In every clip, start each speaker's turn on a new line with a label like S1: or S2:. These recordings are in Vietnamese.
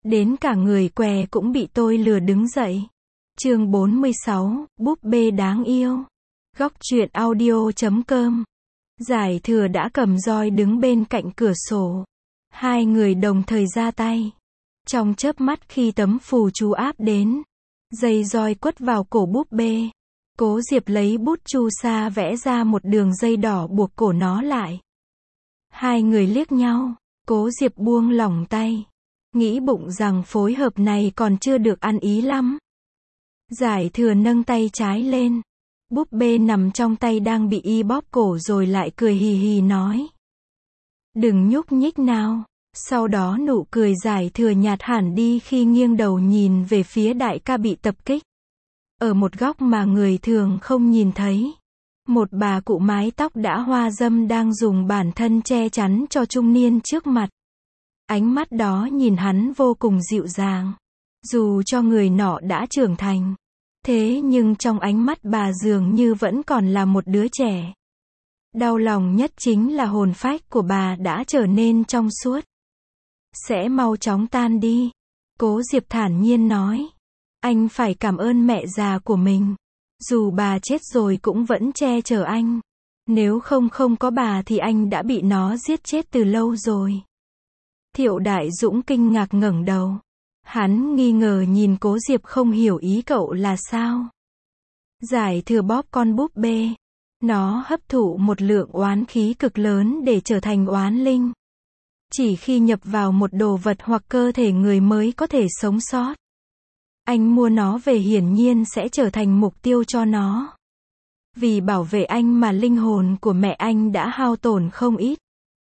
S1: đến cả người què cũng bị tôi lừa đứng dậy. Chương 46, búp bê đáng yêu. Góc truyện audio.com. Giải Thừa đã cầm roi đứng bên cạnh cửa sổ. Hai người đồng thời ra tay. Trong chớp mắt khi tấm phù chú áp đến, dây roi quất vào cổ búp bê. Cố Diệp lấy bút chu sa vẽ ra một đường dây đỏ buộc cổ nó lại. Hai người liếc nhau, Cố Diệp buông lỏng tay, nghĩ bụng rằng phối hợp này còn chưa được ăn ý lắm. Giải Thừa nâng tay trái lên, búp bê nằm trong tay đang bị y bóp cổ rồi lại cười hì hì nói: "Đừng nhúc nhích nào." Sau đó nụ cười Giải Thừa nhạt hẳn đi khi nghiêng đầu nhìn về phía đại ca bị tập kích. Ở một góc mà người thường không nhìn thấy, một bà cụ mái tóc đã hoa râm đang dùng bản thân che chắn cho trung niên trước mặt. Ánh mắt đó nhìn hắn vô cùng dịu dàng. Dù cho người nọ đã trưởng thành, thế nhưng trong ánh mắt bà dường như vẫn còn là một đứa trẻ. Đau lòng nhất chính là hồn phách của bà đã trở nên trong suốt. "Sẽ mau chóng tan đi." Cố Diệp thản nhiên nói. "Anh phải cảm ơn mẹ già của mình. Dù bà chết rồi cũng vẫn che chở anh. Nếu không có bà thì anh đã bị nó giết chết từ lâu rồi." Thiệu Đại Dũng kinh ngạc ngẩng đầu. Hắn nghi ngờ nhìn Cố Diệp không hiểu ý cậu là sao. Giải Thừa bóp con búp bê. Nó hấp thụ một lượng oán khí cực lớn để trở thành oán linh. Chỉ khi nhập vào một đồ vật hoặc cơ thể người mới có thể sống sót. Anh mua nó về hiển nhiên sẽ trở thành mục tiêu cho nó. Vì bảo vệ anh mà linh hồn của mẹ anh đã hao tổn không ít.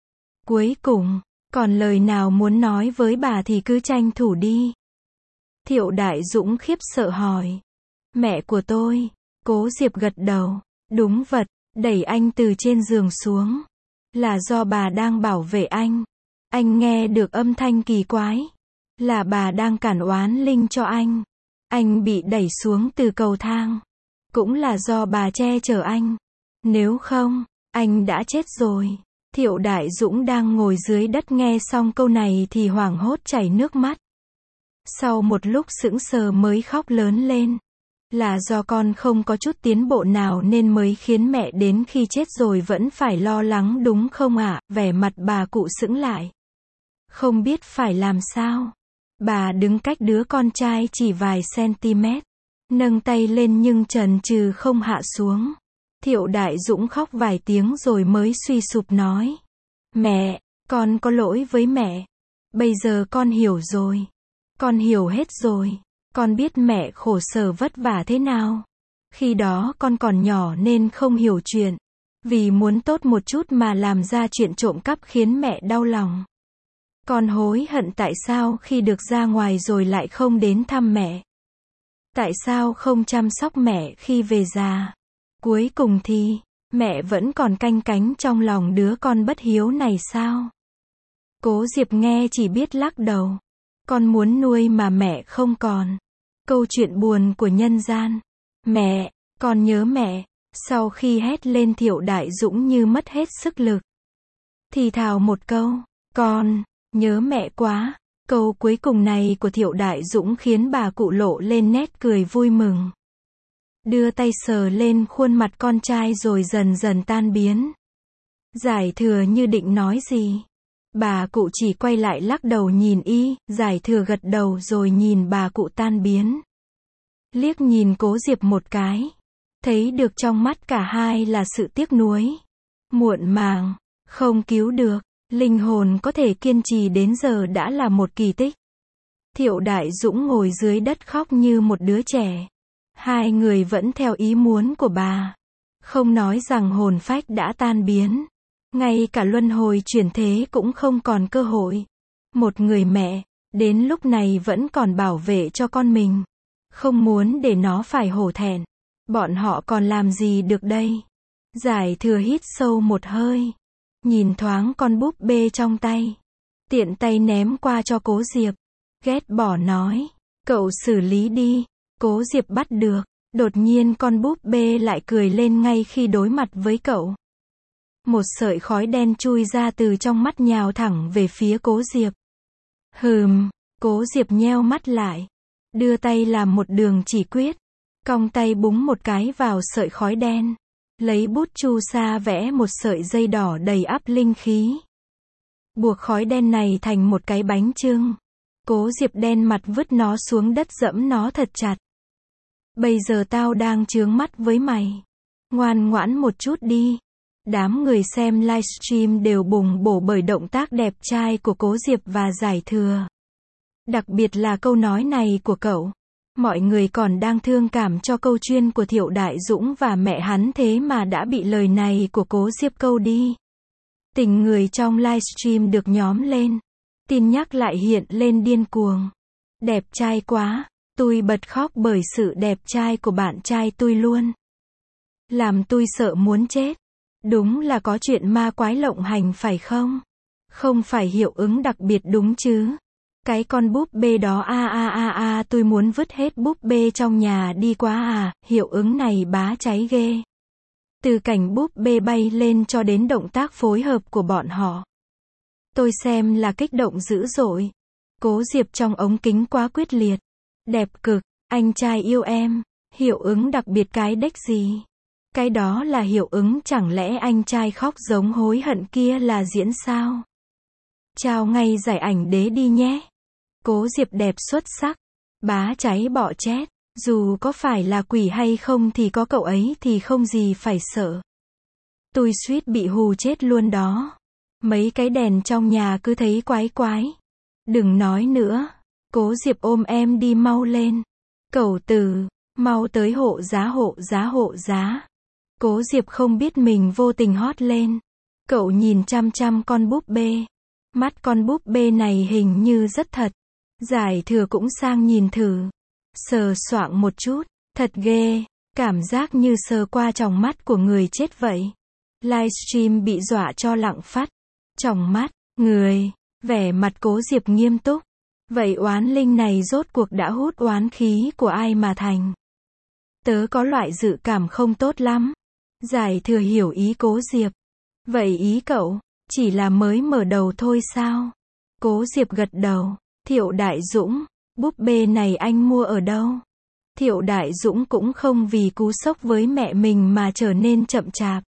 S1: Cuối cùng, còn lời nào muốn nói với bà thì cứ tranh thủ đi. Thiệu Đại Dũng khiếp sợ hỏi. "Mẹ của tôi." Cố Diệp gật đầu. "Đúng vật." Đẩy anh từ trên giường xuống. "Là do bà đang bảo vệ anh." Anh nghe được âm thanh kỳ quái. Là bà đang cản oán linh cho anh. Anh bị đẩy xuống từ cầu thang. Cũng là do bà che chở anh. Nếu không, anh đã chết rồi. Thiệu Đại Dũng đang ngồi dưới đất nghe xong câu này thì hoảng hốt chảy nước mắt. Sau một lúc sững sờ mới khóc lớn lên. "Là do con không có chút tiến bộ nào nên mới khiến mẹ đến khi chết rồi vẫn phải lo lắng đúng không ạ?" Vẻ mặt bà cụ sững lại. Không biết phải làm sao. Bà đứng cách đứa con trai chỉ vài cm. Nâng tay lên nhưng chần chừ không hạ xuống. Thiệu Đại Dũng khóc vài tiếng rồi mới suy sụp nói. "Mẹ, con có lỗi với mẹ. Bây giờ con hiểu rồi. Con hiểu hết rồi. Con biết mẹ khổ sở vất vả thế nào. Khi đó con còn nhỏ nên không hiểu chuyện. Vì muốn tốt một chút mà làm ra chuyện trộm cắp khiến mẹ đau lòng. Con hối hận tại sao khi được ra ngoài rồi lại không đến thăm mẹ. Tại sao không chăm sóc mẹ khi về già. Cuối cùng thì, mẹ vẫn còn canh cánh trong lòng đứa con bất hiếu này sao?" Cố Diệp nghe chỉ biết lắc đầu. Con muốn nuôi mà mẹ không còn. Câu chuyện buồn của nhân gian. "Mẹ, con nhớ mẹ." Sau khi hét lên Thiệu Đại Dũng như mất hết sức lực. Thì thào một câu. "Con nhớ mẹ quá." Câu cuối cùng này của Thiệu Đại Dũng khiến bà cụ lộ lên nét cười vui mừng. Đưa tay sờ lên khuôn mặt con trai rồi dần dần tan biến. Giải Thừa như định nói gì. Bà cụ chỉ quay lại lắc đầu nhìn y. Giải Thừa gật đầu rồi nhìn bà cụ tan biến. Liếc nhìn Cố Diệp một cái. Thấy được trong mắt cả hai là sự tiếc nuối. Muộn màng, không cứu được. Linh hồn có thể kiên trì đến giờ đã là một kỳ tích. Thiệu Đại Dũng ngồi dưới đất khóc như một đứa trẻ. Hai người vẫn theo ý muốn của bà. Không nói rằng hồn phách đã tan biến. Ngay cả luân hồi chuyển thế cũng không còn cơ hội. Một người mẹ, đến lúc này vẫn còn bảo vệ cho con mình. Không muốn để nó phải hổ thẹn. Bọn họ còn làm gì được đây? Giải Thừa hít sâu một hơi. Nhìn thoáng con búp bê trong tay. Tiện tay ném qua cho Cố Diệp. Ghét bỏ nói. "Cậu xử lý đi." Cố Diệp bắt được. Đột nhiên con búp bê lại cười lên ngay khi đối mặt với cậu. Một sợi khói đen chui ra từ trong mắt nhào thẳng về phía Cố Diệp. Cố Diệp nheo mắt lại, đưa tay làm một đường chỉ quyết, cong tay búng một cái vào sợi khói đen, lấy bút chu sa vẽ một sợi dây đỏ đầy ắp linh khí. Buộc khói đen này thành một cái bánh chưng. Cố Diệp đen mặt vứt nó xuống đất dẫm nó thật chặt. Bây giờ tao đang chướng mắt với mày. Ngoan ngoãn một chút đi. Đám người xem livestream đều bùng bổ bởi động tác đẹp trai của Cố Diệp và Giải Thừa. Đặc biệt là câu nói này của cậu. Mọi người còn đang thương cảm cho câu chuyên của Thiệu Đại Dũng và mẹ hắn thế mà đã bị lời này của Cố Diệp câu đi. Tình người trong livestream được nhóm lên. Tin nhắc lại hiện lên điên cuồng. Đẹp trai quá. Tôi bật khóc bởi sự đẹp trai của bạn trai tôi luôn. Làm tôi sợ muốn chết. Đúng là có chuyện ma quái lộng hành phải không? Không phải hiệu ứng đặc biệt đúng chứ? Cái con búp bê đó tôi muốn vứt hết búp bê trong nhà đi quá à, hiệu ứng này bá cháy ghê. Từ cảnh búp bê bay lên cho đến động tác phối hợp của bọn họ. Tôi xem là kích động dữ dội. Cố Diệp trong ống kính quá quyết liệt. Đẹp cực, anh trai yêu em. Hiệu ứng đặc biệt cái đếch gì? Cái đó là hiệu ứng, chẳng lẽ anh trai khóc giống hối hận kia là diễn sao? Trao ngay giải ảnh đế đi nhé. Cố Diệp đẹp xuất sắc. Bá cháy bọ chét. Dù có phải là quỷ hay không thì có cậu ấy thì không gì phải sợ. Tôi suýt bị hù chết luôn đó. Mấy cái đèn trong nhà cứ thấy quái quái. Đừng nói nữa. Cố Diệp ôm em đi mau lên. Cẩu Từ, mau tới hộ giá. Cố Diệp không biết mình vô tình hót lên. Cậu nhìn chăm chăm con búp bê. Mắt con búp bê này hình như rất thật. Giải Thừa cũng sang nhìn thử. Sờ soạng một chút. Thật ghê. Cảm giác như sờ qua tròng mắt của người chết vậy. Livestream bị dọa cho lặng phát. Tròng mắt, người. Vẻ mặt Cố Diệp nghiêm túc. Vậy oán linh này rốt cuộc đã hút oán khí của ai mà thành? Tớ có loại dự cảm không tốt lắm. Giải Thừa hiểu ý Cố Diệp. Vậy ý cậu, chỉ là mới mở đầu thôi sao? Cố Diệp gật đầu. Thiệu Đại Dũng, búp bê này anh mua ở đâu? Thiệu Đại Dũng cũng không vì cú sốc với mẹ mình mà trở nên chậm chạp.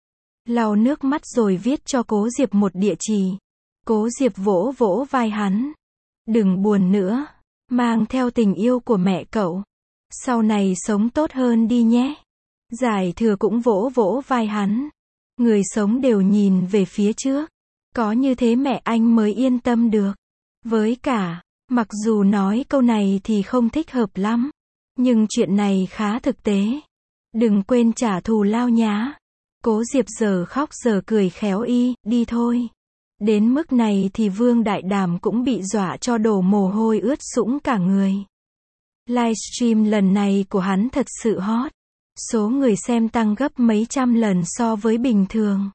S1: Lau nước mắt rồi viết cho Cố Diệp một địa chỉ. Cố Diệp vỗ vỗ vai hắn. Đừng buồn nữa. Mang theo tình yêu của mẹ cậu. Sau này sống tốt hơn đi nhé. Giải Thừa cũng vỗ vỗ vai hắn. Người sống đều nhìn về phía trước. Có như thế mẹ anh mới yên tâm được. Với cả, mặc dù nói câu này thì không thích hợp lắm. Nhưng chuyện này khá thực tế. Đừng quên trả thù lao nhá. Cố Diệp giờ khóc giờ cười khéo đi thôi. Đến mức này thì Vương Đại Đàm cũng bị dọa cho đổ mồ hôi ướt sũng cả người. Livestream lần này của hắn thật sự hot. Số người xem tăng gấp mấy trăm lần so với bình thường.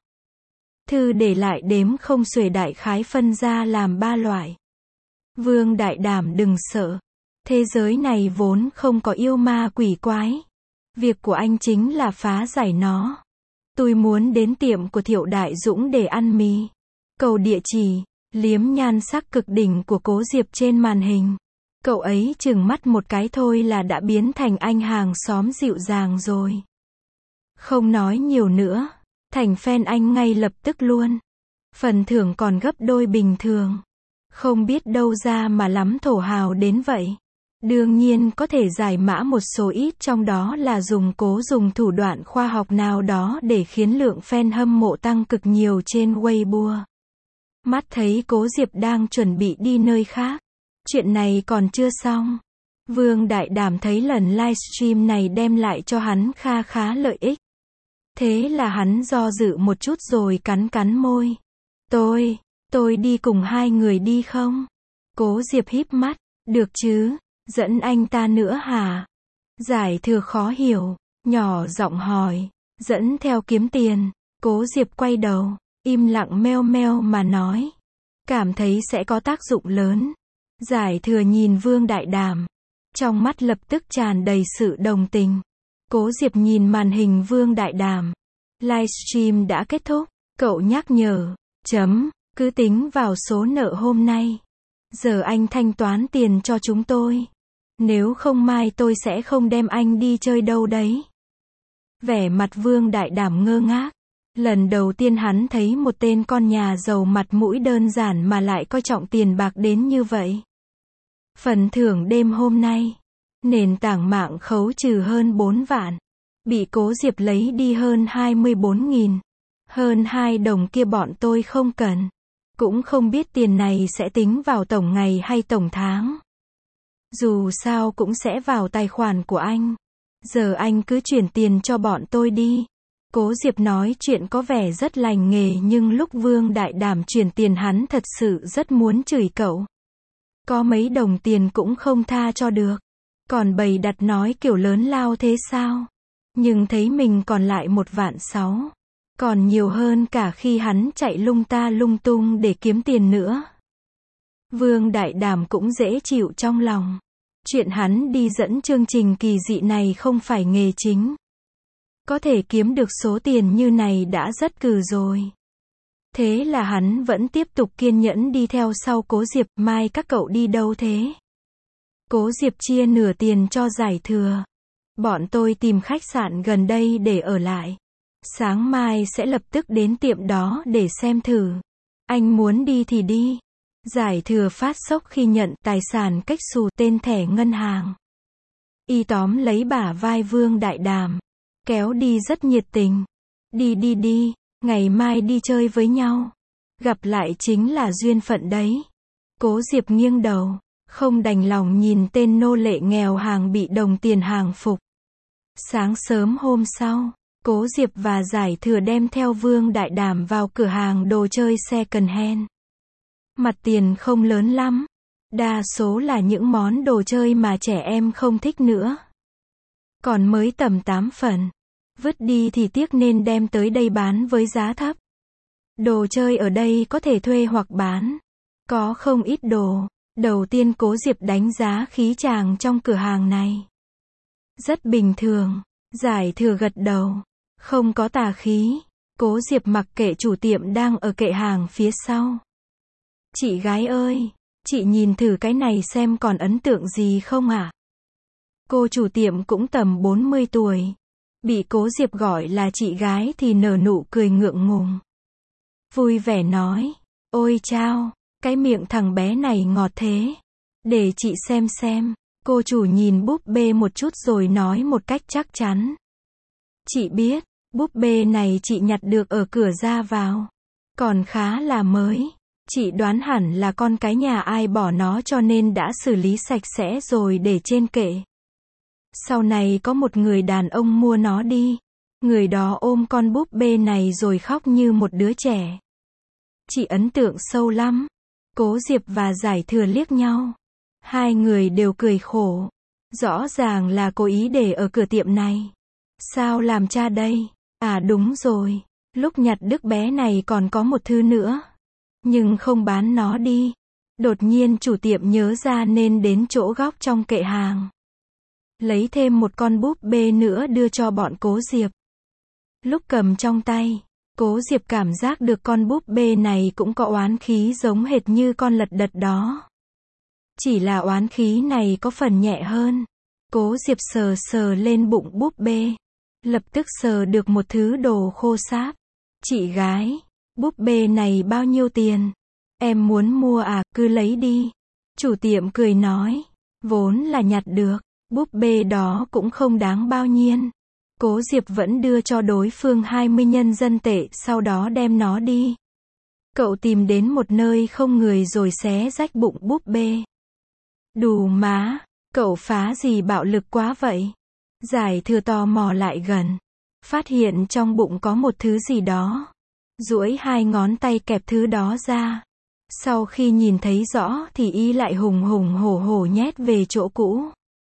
S1: Thư để lại đếm không xuể, đại khái phân ra làm 3 loại. Vương Đại Đàm đừng sợ. Thế giới này vốn không có yêu ma quỷ quái. Việc của anh chính là phá giải nó. Tôi muốn đến tiệm của Thiệu Đại Dũng để ăn mì. Cầu địa chỉ, liếm nhan sắc cực đỉnh của Cố Diệp trên màn hình. Cậu ấy chừng mắt một cái thôi là đã biến thành anh hàng xóm dịu dàng rồi. Không nói nhiều nữa. Thành fan anh ngay lập tức luôn. Phần thưởng còn gấp đôi bình thường. Không biết đâu ra mà lắm thổ hào đến vậy. Đương nhiên có thể giải mã một số ít, trong đó là Cố dùng thủ đoạn khoa học nào đó để khiến lượng fan hâm mộ tăng cực nhiều trên Weibo. Mắt thấy Cố Diệp đang chuẩn bị đi nơi khác. Chuyện này còn chưa xong. Vương Đại Đàm thấy lần livestream này đem lại cho hắn khá lợi ích. Thế là hắn do dự một chút rồi cắn môi. Tôi đi cùng hai người đi không? Cố Diệp híp mắt. Được chứ, dẫn anh ta nữa hả? Giải Thừa khó hiểu, nhỏ giọng hỏi. Dẫn theo kiếm tiền. Cố Diệp quay đầu, im lặng meo meo mà nói. Cảm thấy sẽ có tác dụng lớn. Giải Thừa nhìn Vương Đại Đàm. Trong mắt lập tức tràn đầy sự đồng tình. Cố Diệp nhìn màn hình Vương Đại Đàm. Livestream đã kết thúc. Cậu nhắc nhở. Cứ tính vào số nợ hôm nay. Giờ anh thanh toán tiền cho chúng tôi. Nếu không mai tôi sẽ không đem anh đi chơi đâu đấy. Vẻ mặt Vương Đại Đảm ngơ ngác. Lần đầu tiên hắn thấy một tên con nhà giàu mặt mũi đơn giản mà lại coi trọng tiền bạc đến như vậy. Phần thưởng đêm hôm nay. Nền tảng mạng khấu trừ hơn 4 vạn. Bị Cố Diệp lấy đi hơn 24.000. Hơn 2 đồng kia bọn tôi không cần. Cũng không biết tiền này sẽ tính vào tổng ngày hay tổng tháng. Dù sao cũng sẽ vào tài khoản của anh. Giờ anh cứ chuyển tiền cho bọn tôi đi. Cố Diệp nói chuyện có vẻ rất lành nghề nhưng lúc Vương Đại Đảm chuyển tiền hắn thật sự rất muốn chửi cậu. Có mấy đồng tiền cũng không tha cho được. Còn bày đặt nói kiểu lớn lao thế sao? Nhưng thấy mình còn lại 1.600.000. Còn nhiều hơn cả khi hắn chạy lung ta lung tung để kiếm tiền nữa. Vương Đại Đảm cũng dễ chịu trong lòng. Chuyện hắn đi dẫn chương trình kỳ dị này không phải nghề chính. Có thể kiếm được số tiền như này đã rất cừ rồi. Thế là hắn vẫn tiếp tục kiên nhẫn đi theo sau Cố Diệp. Mai các cậu đi đâu thế? Cố Diệp chia nửa tiền cho Giải Thừa. Bọn tôi tìm khách sạn gần đây để ở lại. Sáng mai sẽ lập tức đến tiệm đó để xem thử. Anh muốn đi thì đi. Giải Thừa phát sốc khi nhận tài sản cách xù tên thẻ ngân hàng. Y tóm lấy bả vai Vương Đại Đảm. Kéo đi rất nhiệt tình. Đi, ngày mai đi chơi với nhau. Gặp lại chính là duyên phận đấy. Cố Diệp nghiêng đầu, không đành lòng nhìn tên nô lệ nghèo hàng bị đồng tiền hàng phục. Sáng sớm hôm sau, Cố Diệp và Giải Thừa đem theo Vương Đại Đảm vào cửa hàng đồ chơi second hand. Mặt tiền không lớn lắm. Đa số là những món đồ chơi mà trẻ em không thích nữa. Còn mới tầm 8 phần. Vứt đi thì tiếc nên đem tới đây bán với giá thấp. Đồ chơi ở đây có thể thuê hoặc bán. Có không ít đồ. Đầu tiên Cố Diệp đánh giá khí chàng trong cửa hàng này. Rất bình thường. Giải Thừa gật đầu. Không có tà khí. Cố Diệp mặc kệ chủ tiệm đang ở kệ hàng phía sau. Chị gái ơi, chị nhìn thử cái này xem còn ấn tượng gì không ạ? Cô chủ tiệm cũng tầm 40 tuổi. Bị Cố Diệp gọi là chị gái thì nở nụ cười ngượng ngùng. Vui vẻ nói, ôi chao, cái miệng thằng bé này ngọt thế. Để chị xem. Cô chủ nhìn búp bê một chút rồi nói một cách chắc chắn. Chị biết, búp bê này chị nhặt được ở cửa ra vào. Còn khá là mới. Chị đoán hẳn là con cái nhà ai bỏ nó cho nên đã xử lý sạch sẽ rồi để trên kệ. Sau này có một người đàn ông mua nó đi. Người đó ôm con búp bê này rồi khóc như một đứa trẻ. Chị ấn tượng sâu lắm. Cố Diệp và Giải Thừa liếc nhau. Hai người đều cười khổ. Rõ ràng là cố ý để ở cửa tiệm này. Sao làm cha đây? À đúng rồi. Lúc nhặt đứa bé này còn có một thứ nữa. Nhưng không bán nó đi. Đột nhiên chủ tiệm nhớ ra nên đến chỗ góc trong kệ hàng. Lấy thêm một con búp bê nữa đưa cho bọn Cố Diệp. Lúc cầm trong tay, Cố Diệp cảm giác được con búp bê này cũng có oán khí giống hệt như con lật đật đó. Chỉ là oán khí này có phần nhẹ hơn. Cố Diệp sờ lên bụng búp bê. Lập tức sờ được một thứ đồ khô sáp. Chị gái, búp bê này bao nhiêu tiền? Em muốn mua à, cứ lấy đi. Chủ tiệm cười nói, vốn là nhặt được, búp bê đó cũng không đáng bao nhiêu. Cố Diệp vẫn đưa cho đối phương 20 nhân dân tệ, sau đó đem nó đi. Cậu tìm đến một nơi không người rồi xé rách bụng búp bê. Đù má, cậu phá gì bạo lực quá vậy? Giải Thừa tò mò lại gần. Phát hiện trong bụng có một thứ gì đó. Duỗi hai ngón tay kẹp thứ đó ra. Sau khi nhìn thấy rõ thì y lại hùng hổ nhét về chỗ cũ.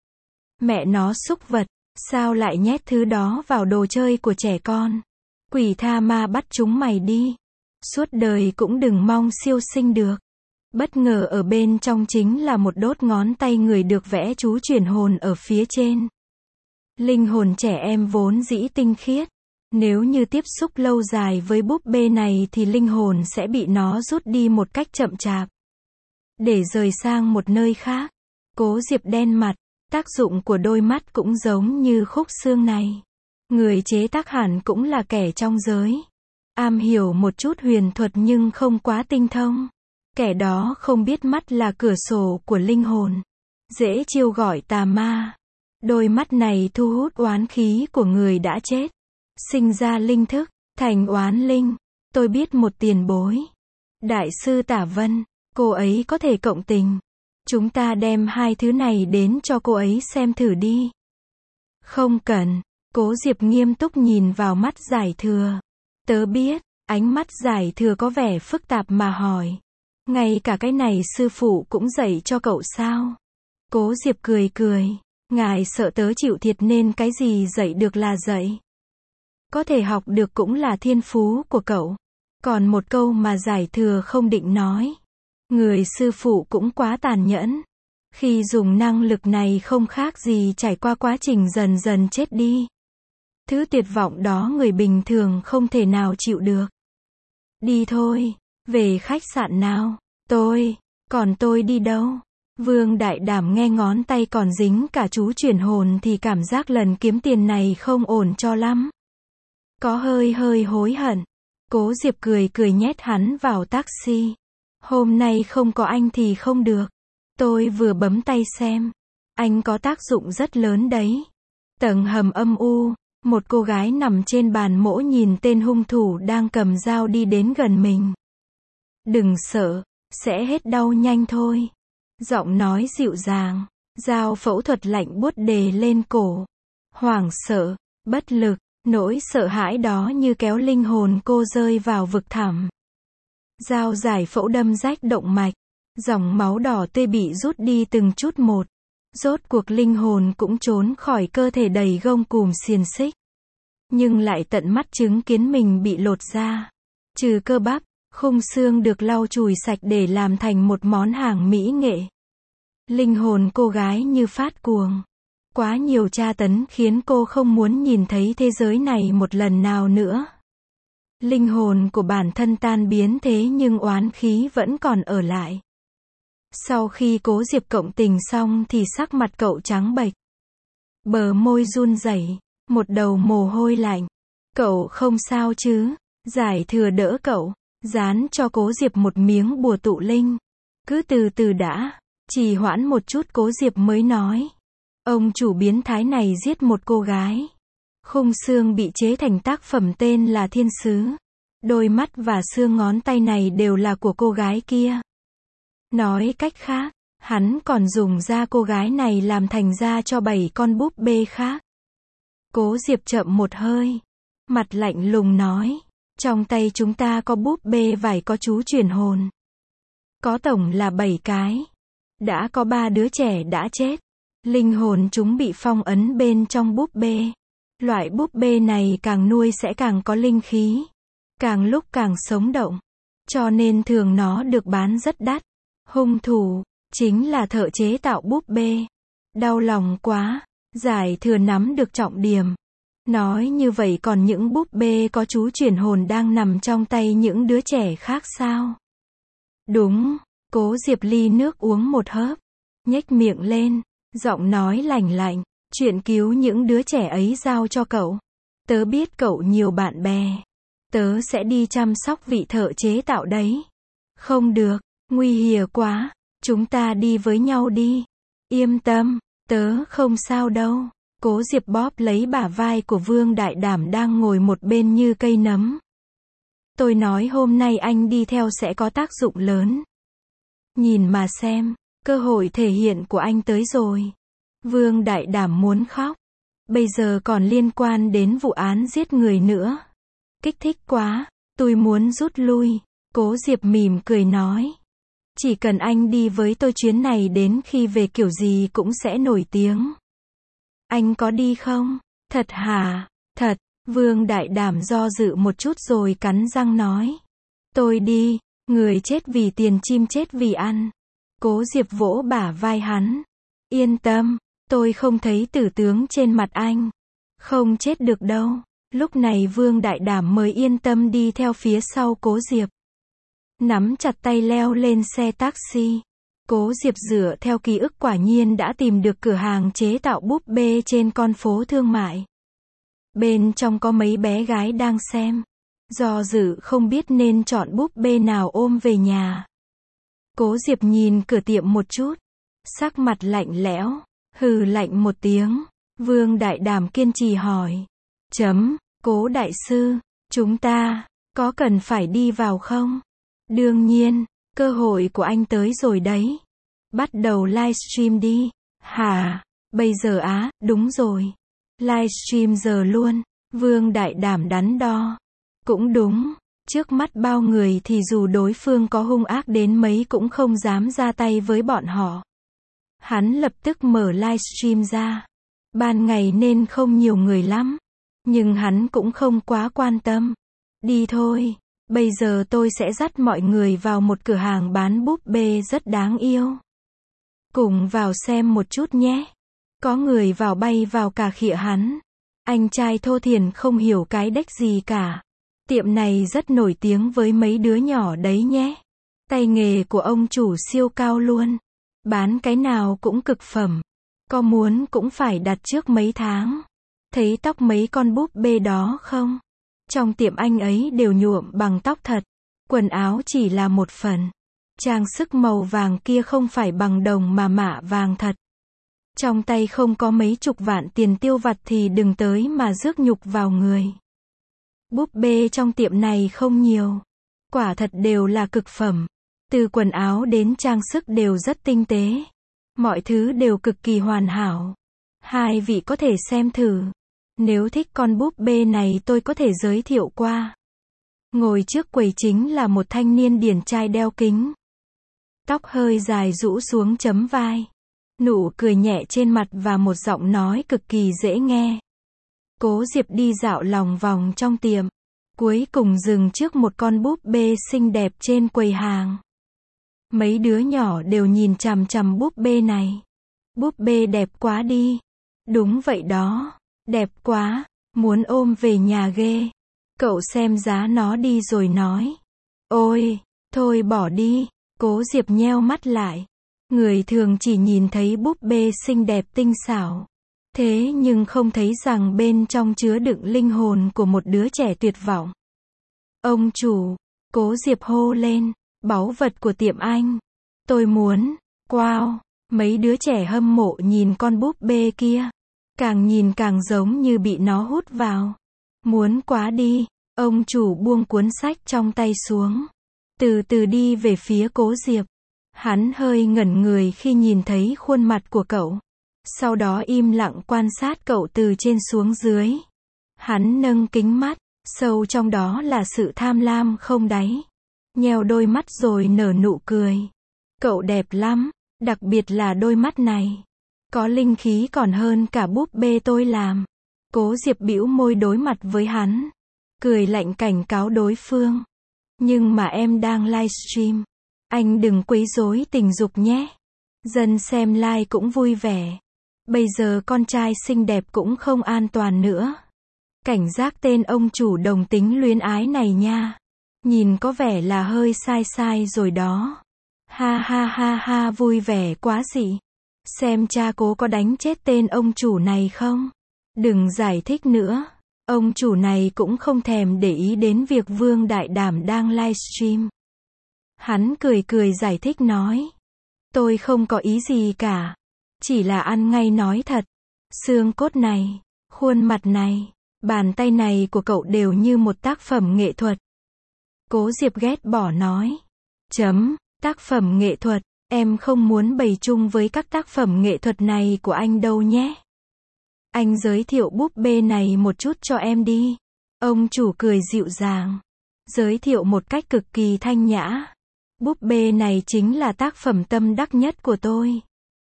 S1: Mẹ nó xúc vật, sao lại nhét thứ đó vào đồ chơi của trẻ con? Quỷ tha ma bắt chúng mày đi. Suốt đời cũng đừng mong siêu sinh được. Bất ngờ ở bên trong chính là một đốt ngón tay người được vẽ chú chuyển hồn ở phía trên. Linh hồn trẻ em vốn dĩ tinh khiết. Nếu như tiếp xúc lâu dài với búp bê này thì linh hồn sẽ bị nó rút đi một cách chậm chạp. để rời sang một nơi khác. Cố Diệp đen mặt, tác dụng của đôi mắt cũng giống như khúc xương này. Người chế tác hẳn cũng là kẻ trong giới. Am hiểu một chút huyền thuật nhưng không quá tinh thông. Kẻ đó không biết mắt là cửa sổ của linh hồn. Dễ chiêu gọi tà ma. Đôi mắt này thu hút oán khí của người đã chết. Sinh ra linh thức, thành oán linh. Tôi biết một tiền bối. Đại sư Tả Vân, cô ấy có thể cộng tình. Chúng ta đem hai thứ này đến cho cô ấy xem thử đi. Không cần. Cố Diệp nghiêm túc nhìn vào mắt Giải Thừa. Tớ biết, ánh mắt Giải Thừa có vẻ phức tạp mà hỏi. Ngay cả cái này sư phụ cũng dạy cho cậu sao? Cố Diệp cười cười. Ngài sợ tớ chịu thiệt nên cái gì dạy được là dạy. Có thể học được cũng là thiên phú của cậu. Còn một câu mà Giải Thừa không định nói. Người sư phụ cũng quá tàn nhẫn. Khi dùng năng lực này không khác gì trải qua quá trình dần dần chết đi. Thứ tuyệt vọng đó người bình thường không thể nào chịu được. Đi thôi, về khách sạn nào. Còn tôi đi đâu? Vương Đại Đảm nghe ngón tay còn dính cả chú chuyển hồn thì cảm giác lần kiếm tiền này không ổn cho lắm. Có hơi hối hận. Cố Diệp cười cười nhét hắn vào taxi. Hôm nay không có anh thì không được. Tôi vừa bấm tay xem. Anh có tác dụng rất lớn đấy. Tầng hầm âm u, một cô gái nằm trên bàn mỗ nhìn tên hung thủ đang cầm dao đi đến gần mình. Đừng sợ, sẽ hết đau nhanh thôi. Giọng nói dịu dàng, dao phẫu thuật lạnh buốt đè lên cổ. Hoảng sợ, bất lực, nỗi sợ hãi đó như kéo linh hồn cô rơi vào vực thẳm. Dao giải phẫu đâm rách động mạch, dòng máu đỏ tươi bị rút đi từng chút một. Rốt cuộc linh hồn cũng trốn khỏi cơ thể đầy gông cùm xiềng xích. Nhưng lại tận mắt chứng kiến mình bị lột da. Trừ cơ bắp, khung xương được lau chùi sạch để làm thành một món hàng mỹ nghệ. Linh hồn cô gái như phát cuồng. Quá nhiều tra tấn khiến cô không muốn nhìn thấy thế giới này một lần nào nữa. Linh hồn của bản thân tan biến thế nhưng oán khí vẫn còn ở lại. Sau khi Cố Diệp cộng tình xong thì sắc mặt cậu trắng bệch. Bờ môi run rẩy, một đầu mồ hôi lạnh. Cậu không sao chứ? Giải Thừa đỡ cậu, dán cho Cố Diệp một miếng bùa tụ linh. Cứ từ từ đã, trì hoãn một chút Cố Diệp mới nói. Ông chủ biến thái này giết một cô gái. Khung xương bị chế thành tác phẩm tên là Thiên Sứ. Đôi mắt và xương ngón tay này đều là của cô gái kia. Nói cách khác, hắn còn dùng da cô gái này làm thành da cho 7 con búp bê khác. Cố Diệp chậm một hơi, mặt lạnh lùng nói, trong tay chúng ta có búp bê vải có chú chuyển hồn. Có tổng là 7 cái. Đã có 3 đứa trẻ đã chết. Linh hồn chúng bị phong ấn bên trong búp bê. Loại búp bê này càng nuôi sẽ càng có linh khí. Càng lúc càng sống động. Cho nên thường nó được bán rất đắt. Hung thủ chính là thợ chế tạo búp bê. Đau lòng quá. Giải Thừa nắm được trọng điểm. Nói như vậy còn những búp bê có chú chuyển hồn đang nằm trong tay những đứa trẻ khác sao? Đúng. Cố Diệp ly nước uống một hớp. Nhếch miệng lên. Giọng nói lành lạnh. Chuyện cứu những đứa trẻ ấy giao cho cậu. Tớ biết cậu nhiều bạn bè. Tớ sẽ đi chăm sóc vị thợ chế tạo đấy. Không được. Nguy hiểm quá. Chúng ta đi với nhau đi. Yên tâm. Tớ không sao đâu. Cố Diệp bóp lấy bả vai của Vương Đại Đảm đang ngồi một bên như cây nấm. Tôi nói hôm nay anh đi theo sẽ có tác dụng lớn. Nhìn mà xem, cơ hội thể hiện của anh tới rồi. Vương Đại Đảm muốn khóc. Bây giờ còn liên quan đến vụ án giết người nữa. Kích thích quá, tôi muốn rút lui. Cố Diệp mỉm cười nói. Chỉ cần anh đi với tôi chuyến này đến khi về kiểu gì cũng sẽ nổi tiếng. Anh có đi không? Thật hả? Thật. Vương Đại Đảm do dự một chút rồi cắn răng nói. Tôi đi. Người chết vì tiền chim chết vì ăn. Cố Diệp vỗ bả vai hắn. Yên tâm. Tôi không thấy tử tướng trên mặt anh. Không chết được đâu. Lúc này Vương Đại Đảm mới yên tâm đi theo phía sau Cố Diệp. Nắm chặt tay leo lên xe taxi. Cố Diệp dựa theo ký ức quả nhiên đã tìm được cửa hàng chế tạo búp bê trên con phố thương mại. Bên trong có mấy bé gái đang xem. Do dự không biết nên chọn búp bê nào ôm về nhà. Cố Diệp nhìn cửa tiệm một chút. Sắc mặt lạnh lẽo. Hừ lạnh một tiếng. Vương Đại Đảm kiên trì hỏi. Cố đại sư, chúng ta, có cần phải đi vào không? Đương nhiên, cơ hội của anh tới rồi đấy. Bắt đầu livestream đi. Hả? Bây giờ á, đúng rồi. Livestream giờ luôn. Vương Đại Đảm đắn đo. Cũng đúng, trước mắt bao người thì dù đối phương có hung ác đến mấy cũng không dám ra tay với bọn họ. Hắn lập tức mở livestream ra. Ban ngày nên không nhiều người lắm. Nhưng hắn cũng không quá quan tâm. Đi thôi, bây giờ tôi sẽ dắt mọi người vào một cửa hàng bán búp bê rất đáng yêu. Cùng vào xem một chút nhé. Có người vào bay vào cả khịa hắn. Anh trai thô thiển không hiểu cái đếch gì cả. Tiệm này rất nổi tiếng với mấy đứa nhỏ đấy nhé. Tay nghề của ông chủ siêu cao luôn. Bán cái nào cũng cực phẩm. Có muốn cũng phải đặt trước mấy tháng. Thấy tóc mấy con búp bê đó không? Trong tiệm anh ấy đều nhuộm bằng tóc thật. Quần áo chỉ là một phần. Trang sức màu vàng kia không phải bằng đồng mà mạ vàng thật. Trong tay không có mấy chục vạn tiền tiêu vặt thì đừng tới mà rước nhục vào người. Búp bê trong tiệm này không nhiều. Quả thật đều là cực phẩm. Từ quần áo đến trang sức đều rất tinh tế. Mọi thứ đều cực kỳ hoàn hảo. Hai vị có thể xem thử. Nếu thích con búp bê này tôi có thể giới thiệu qua. Ngồi trước quầy chính là một thanh niên điển trai đeo kính. Tóc hơi dài rũ xuống chấm vai. Nụ cười nhẹ trên mặt và một giọng nói cực kỳ dễ nghe. Cố Diệp đi dạo lòng vòng trong tiệm. Cuối cùng dừng trước một con búp bê xinh đẹp trên quầy hàng. Mấy đứa nhỏ đều nhìn chằm chằm búp bê này. Búp bê đẹp quá đi. Đúng vậy đó. Đẹp quá. Muốn ôm về nhà ghê. Cậu xem giá nó đi rồi nói. Ôi, thôi bỏ đi. Cố Diệp nheo mắt lại. Người thường chỉ nhìn thấy búp bê xinh đẹp tinh xảo. Thế nhưng không thấy rằng bên trong chứa đựng linh hồn của một đứa trẻ tuyệt vọng. Ông chủ, Cố Diệp hô lên, báu vật của tiệm anh. Tôi muốn, wow, mấy đứa trẻ hâm mộ nhìn con búp bê kia. Càng nhìn càng giống như bị nó hút vào. Muốn quá đi, ông chủ buông cuốn sách trong tay xuống. Từ từ đi về phía Cố Diệp. Hắn hơi ngẩn người khi nhìn thấy khuôn mặt của cậu. Sau đó im lặng quan sát cậu từ trên xuống dưới. Hắn nâng kính mắt, sâu trong đó là sự tham lam không đáy. Nheo đôi mắt rồi nở nụ cười. Cậu đẹp lắm, đặc biệt là đôi mắt này. Có linh khí còn hơn cả búp bê tôi làm. Cố Diệp bĩu môi đối mặt với hắn. Cười lạnh cảnh cáo đối phương. Nhưng mà em đang livestream. Anh đừng quấy rối tình dục nhé. Dân xem live cũng vui vẻ. Bây giờ con trai xinh đẹp cũng không an toàn nữa. Cảnh giác tên ông chủ đồng tính luyến ái này nha. Nhìn có vẻ là hơi sai sai rồi đó. Ha ha ha ha vui vẻ quá dị. Xem cha Cố có đánh chết tên ông chủ này không? Đừng giải thích nữa. Ông chủ này cũng không thèm để ý đến việc Vương Đại Đảm đang livestream. Hắn cười cười giải thích nói. Tôi không có ý gì cả. Chỉ là ăn ngay nói thật. Xương cốt này, khuôn mặt này, bàn tay này của cậu đều như một tác phẩm nghệ thuật. Cố Diệp ghét bỏ nói. Tác phẩm nghệ thuật, em không muốn bày chung với các tác phẩm nghệ thuật này của anh đâu nhé. Anh giới thiệu búp bê này một chút cho em đi. Ông chủ cười dịu dàng. Giới thiệu một cách cực kỳ thanh nhã. Búp bê này chính là tác phẩm tâm đắc nhất của tôi.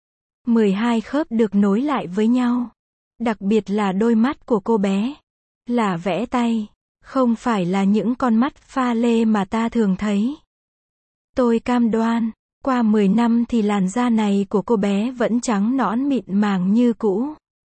S1: 12 khớp được nối lại với nhau. Đặc biệt là đôi mắt của cô bé. Là vẽ tay. Không phải là những con mắt pha lê mà ta thường thấy. Tôi cam đoan, qua 10 năm thì làn da này của cô bé vẫn trắng nõn mịn màng như cũ.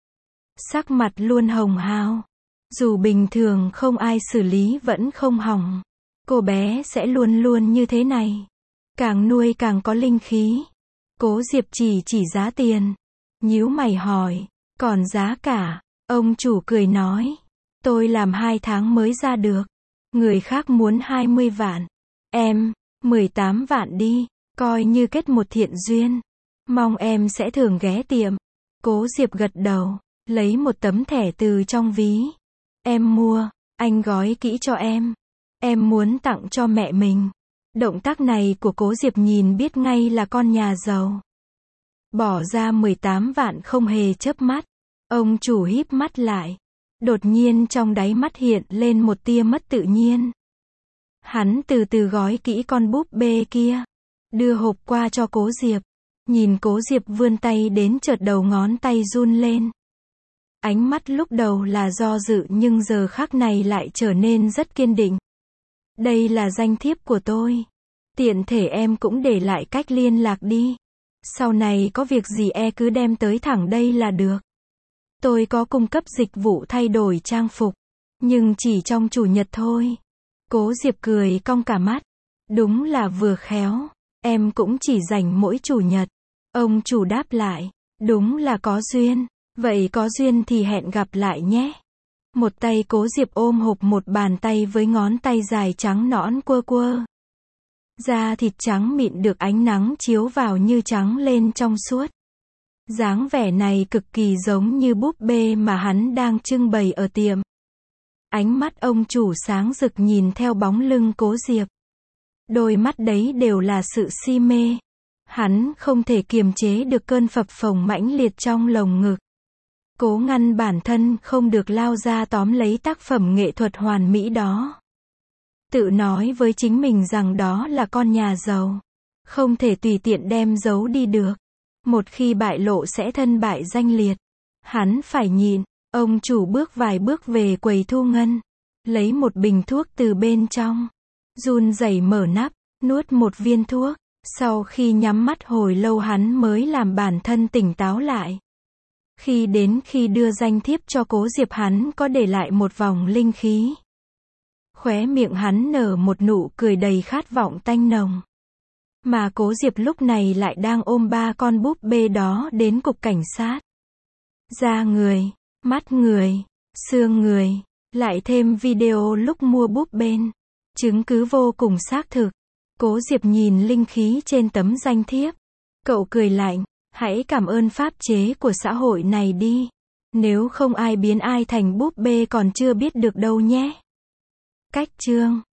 S1: Sắc mặt luôn hồng hào. Dù bình thường không ai xử lý vẫn không hỏng. Cô bé sẽ luôn luôn như thế này. Càng nuôi càng có linh khí. Cố Diệp chỉ giá tiền. Nhíu mày hỏi, còn giá cả? Ông chủ cười nói, tôi làm 2 tháng mới ra được. Người khác muốn 20 vạn. Em, 18 vạn đi, coi như kết một thiện duyên. Mong em sẽ thường ghé tiệm. Cố Diệp gật đầu, lấy một tấm thẻ từ trong ví. Em mua, anh gói kỹ cho em. Em muốn tặng cho mẹ mình. Động tác này của Cố Diệp nhìn biết ngay là con nhà giàu. Bỏ ra 18 vạn không hề chớp mắt. Ông chủ híp mắt lại. Đột nhiên trong đáy mắt hiện lên một tia mất tự nhiên. Hắn từ từ gói kỹ con búp bê kia. Đưa hộp qua cho Cố Diệp. Nhìn Cố Diệp vươn tay đến chợt đầu ngón tay run lên. Ánh mắt lúc đầu là do dự nhưng giờ khắc này lại trở nên rất kiên định. Đây là danh thiếp của tôi. Tiện thể em cũng để lại cách liên lạc đi. Sau này có việc gì cứ đem tới thẳng đây là được. Tôi có cung cấp dịch vụ thay đổi trang phục. Nhưng chỉ trong chủ nhật thôi. Cố Diệp cười cong cả mắt. Đúng là vừa khéo. Em cũng chỉ rảnh mỗi chủ nhật. Ông chủ đáp lại. Đúng là có duyên. Vậy có duyên thì hẹn gặp lại nhé. Một tay Cố Diệp ôm hộp, một bàn tay với ngón tay dài trắng nõn quơ quơ. Da thịt trắng mịn được ánh nắng chiếu vào như trắng lên trong suốt. Dáng vẻ này cực kỳ giống như búp bê mà hắn đang trưng bày ở tiệm. Ánh mắt ông chủ sáng rực nhìn theo bóng lưng Cố Diệp. Đôi mắt đấy đều là sự si mê. Hắn không thể kiềm chế được cơn phập phồng mãnh liệt trong lồng ngực. Cố ngăn bản thân không được lao ra tóm lấy tác phẩm nghệ thuật hoàn mỹ đó. Tự nói với chính mình rằng đó là con nhà giàu. Không thể tùy tiện đem giấu đi được. Một khi bại lộ sẽ thân bại danh liệt. Hắn phải nhịn. Ông chủ bước vài bước về quầy thu ngân. Lấy một bình thuốc từ bên trong. Run rẩy mở nắp, nuốt một viên thuốc. Sau khi nhắm mắt hồi lâu hắn mới làm bản thân tỉnh táo lại. Khi đưa danh thiếp cho Cố Diệp hắn có để lại một vòng linh khí. Khóe miệng hắn nở một nụ cười đầy khát vọng tanh nồng. Mà Cố Diệp lúc này lại đang ôm 3 con búp bê đó đến cục cảnh sát. Da người, mắt người, xương người, lại thêm video lúc mua búp bên. Chứng cứ vô cùng xác thực. Cố Diệp nhìn linh khí trên tấm danh thiếp. Cậu cười lạnh, hãy cảm ơn pháp chế của xã hội này đi. Nếu không ai biến ai thành búp bê còn chưa biết được đâu nhé. Cách chương